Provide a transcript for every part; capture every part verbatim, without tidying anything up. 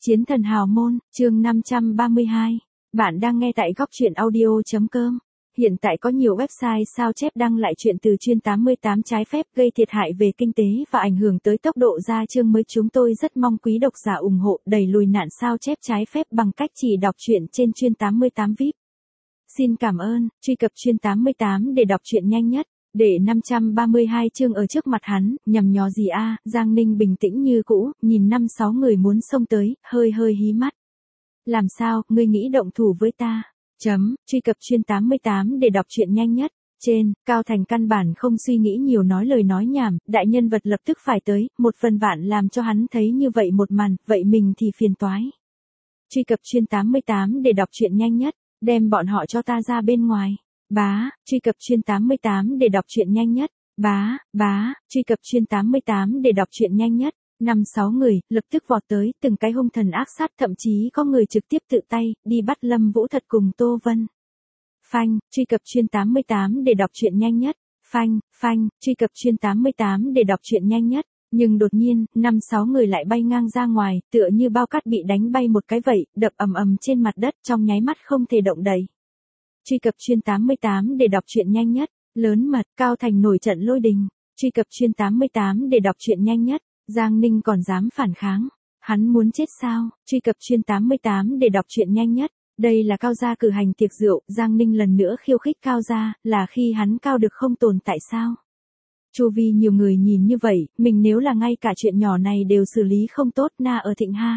Chiến thần hào môn, chương năm trăm ba mươi hai. Bạn đang nghe tại góc truyện audio.com. Hiện tại có nhiều website sao chép đăng lại chuyện từ chuyên tám mươi tám trái phép gây thiệt hại về kinh tế và ảnh hưởng tới tốc độ ra chương mới. Chúng tôi rất mong quý độc giả ủng hộ đẩy lùi nạn sao chép trái phép bằng cách chỉ đọc truyện trên chuyên tám mươi tám vi ai pi. Xin cảm ơn, truy cập chuyên tám mươi tám để đọc truyện nhanh nhất. Để năm trăm ba mươi hai chương ở trước mặt hắn, nhằm nhò gì a? À? Giang Ninh bình tĩnh như cũ, nhìn năm sáu người muốn xông tới, hơi hơi hí mắt. Làm sao, ngươi nghĩ động thủ với ta? Chấm, truy cập chuyên tám mươi tám để đọc truyện nhanh nhất. Trên, Cao Thành căn bản không suy nghĩ nhiều nói lời nói nhảm, đại nhân vật lập tức phải tới, một phần vạn làm cho hắn thấy như vậy một màn, vậy mình thì phiền toái. Truy cập chuyên tám mươi tám để đọc truyện nhanh nhất, đem bọn họ cho ta ra bên ngoài. Bá, truy cập chuyên tám mươi tám để đọc truyện nhanh nhất. Bá, bá, truy cập chuyên tám mươi tám để đọc truyện nhanh nhất. Năm sáu người, lập tức vọt tới, từng cái hung thần ác sát, thậm chí có người trực tiếp tự tay, đi bắt Lâm Vũ Thật cùng Tô Vân. Phanh, truy cập chuyên tám mươi tám để đọc truyện nhanh nhất. Phanh, phanh, truy cập chuyên tám mươi tám để đọc truyện nhanh nhất. Nhưng đột nhiên, năm sáu người lại bay ngang ra ngoài, tựa như bao cát bị đánh bay một cái vậy, đập ầm ầm trên mặt đất, trong nháy mắt không thể động đậy. Truy cập chuyên tám mươi tám để đọc truyện nhanh nhất. Lớn mật, Cao Thành nổi trận lôi đình. Truy cập chuyên tám mươi tám để đọc truyện nhanh nhất. Giang Ninh còn dám phản kháng. Hắn muốn chết sao? Truy cập chuyên tám mươi tám để đọc truyện nhanh nhất. Đây là Cao gia cử hành tiệc rượu, Giang Ninh lần nữa khiêu khích Cao gia, là khi hắn cao được không tồn tại sao? Chu vi nhiều người nhìn như vậy, mình nếu là ngay cả chuyện nhỏ này đều xử lý không tốt, na ở Thịnh Ha.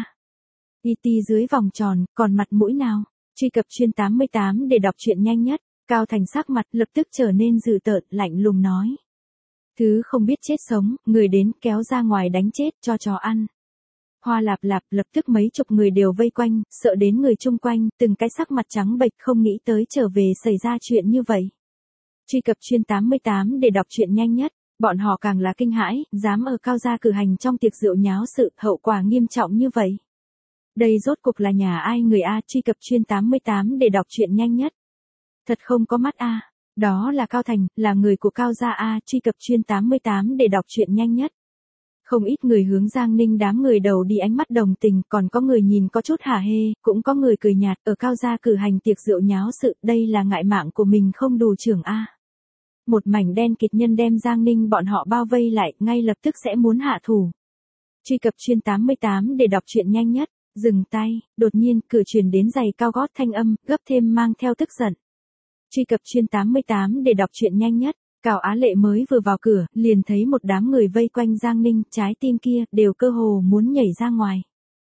i tê dưới vòng tròn, còn mặt mũi nào? Truy cập chuyên tám mươi tám để đọc truyện nhanh nhất. Cao Thành sắc mặt lập tức trở nên dữ tợn, lạnh lùng nói. Thứ không biết chết sống, người đến kéo ra ngoài đánh chết cho chó ăn. Hoa lạp lạp, lập tức mấy chục người đều vây quanh, sợ đến người chung quanh, từng cái sắc mặt trắng bệch không nghĩ tới trở về xảy ra chuyện như vậy. Truy cập chuyên tám mươi tám để đọc truyện nhanh nhất. Bọn họ càng là kinh hãi, dám ở Cao gia cử hành trong tiệc rượu nháo sự, hậu quả nghiêm trọng như vậy. Đây rốt cục là nhà ai người a? Truy cập chuyên tám mươi tám để đọc truyện nhanh nhất. Thật không có mắt a. Đó là Cao Thành, là người của Cao gia a. Truy cập chuyên tám mươi tám để đọc truyện nhanh nhất. Không ít người hướng Giang Ninh đám người đầu đi ánh mắt đồng tình, còn có người nhìn có chút hả hê, cũng có người cười nhạt, ở Cao gia cử hành tiệc rượu nháo sự, đây là ngại mạng của mình không đủ trưởng a. Một mảnh đen kịt nhân đem Giang Ninh bọn họ bao vây lại, ngay lập tức sẽ muốn hạ thủ. Truy cập chuyên tám mươi tám để đọc truyện nhanh nhất. Dừng tay, đột nhiên, cửa truyền đến giày cao gót thanh âm, gấp thêm mang theo tức giận. Truy cập chuyên tám mươi tám để đọc truyện nhanh nhất. Cao Á Lệ mới vừa vào cửa, liền thấy một đám người vây quanh Giang Ninh, trái tim kia, đều cơ hồ muốn nhảy ra ngoài.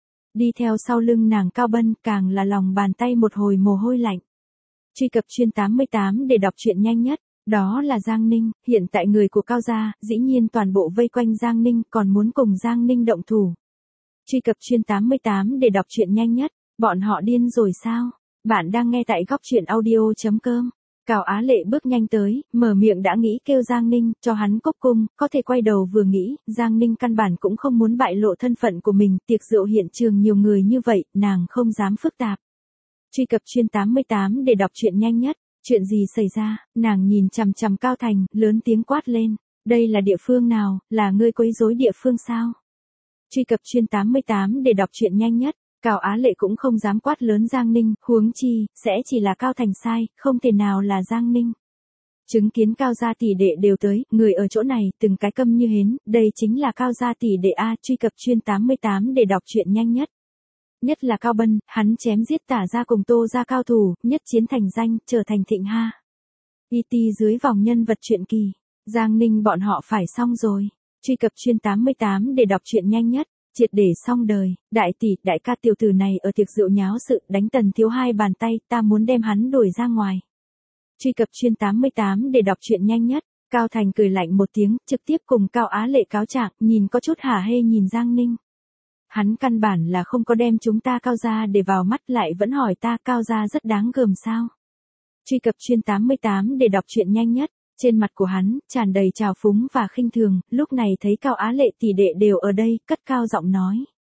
Đi theo sau lưng nàng Cao Bân, càng là lòng bàn tay một hồi mồ hôi lạnh. Truy cập chuyên tám mươi tám để đọc truyện nhanh nhất. Đó là Giang Ninh, hiện tại người của Cao gia, dĩ nhiên toàn bộ vây quanh Giang Ninh, còn muốn cùng Giang Ninh động thủ. Truy cập chuyên tám mươi tám để đọc truyện nhanh nhất. Bọn họ điên rồi sao? Bạn đang nghe tại góc truyện audio.com. Cao Á Lệ bước nhanh tới, mở miệng đã nghĩ kêu Giang Ninh, cho hắn cốc cung, có thể quay đầu vừa nghĩ, Giang Ninh căn bản cũng không muốn bại lộ thân phận của mình, tiệc rượu hiện trường nhiều người như vậy, nàng không dám phức tạp. Truy cập chuyên tám mươi tám để đọc truyện nhanh nhất. Chuyện gì xảy ra? Nàng nhìn chằm chằm Cao Thành, lớn tiếng quát lên. Đây là địa phương nào, là ngươi quấy rối địa phương sao? Truy cập chuyên tám mươi tám để đọc truyện nhanh nhất. Cao Á Lệ cũng không dám quát lớn Giang Ninh, huống chi, sẽ chỉ là Cao Thành sai, không thể nào là Giang Ninh. Chứng kiến Cao gia tỷ đệ đều tới, người ở chỗ này, từng cái câm như hến, đây chính là Cao gia tỷ đệ a. Truy cập chuyên tám mươi tám để đọc truyện nhanh nhất. Nhất là Cao Bân, hắn chém giết Tả gia cùng Tô gia cao thủ, nhất chiến thành danh, trở thành Thịnh Ha. i tê dưới vòng nhân vật truyện kỳ. Giang Ninh bọn họ phải xong rồi. Truy cập chuyên tám mươi tám để đọc truyện nhanh nhất. Triệt để xong đời, đại tỷ, đại ca tiểu tử này ở tiệc rượu nháo sự, đánh Tần Thiếu hai bàn tay, ta muốn đem hắn đuổi ra ngoài. Truy cập chuyên tám mươi tám để đọc truyện nhanh nhất. Cao Thành cười lạnh một tiếng, trực tiếp cùng Cao Á Lệ cáo trạng, nhìn có chút hả hê nhìn Giang Ninh. Hắn căn bản là không có đem chúng ta Cao gia để vào mắt, lại vẫn hỏi ta Cao gia rất đáng gờm sao. Truy cập chuyên tám mươi tám để đọc truyện nhanh nhất. Trên mặt của hắn, tràn đầy trào phúng và khinh thường, lúc này thấy Cao Á Lệ tỷ đệ đều ở đây, cất cao giọng nói.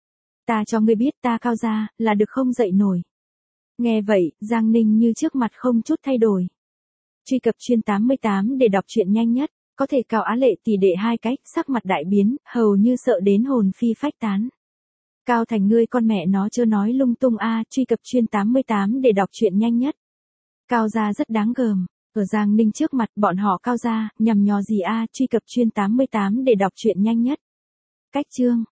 Ta cho ngươi biết ta Cao gia, là được không dậy nổi. Nghe vậy, Giang Ninh như trước mặt không chút thay đổi. Truy cập chuyên tám mươi tám để đọc truyện nhanh nhất. Có thể Cao Á Lệ tỷ đệ hai cách, sắc mặt đại biến, hầu như sợ đến hồn phi phách tán. Cao Thành ngươi con mẹ nó chớ nói lung tung a, truy cập chuyên tám mươi tám để đọc truyện nhanh nhất. Cao gia rất đáng gờm, ở Giang Ninh trước mặt bọn họ Cao gia, nhằm nhò gì a, truy cập chuyên tám mươi tám để đọc truyện nhanh nhất. Cách chương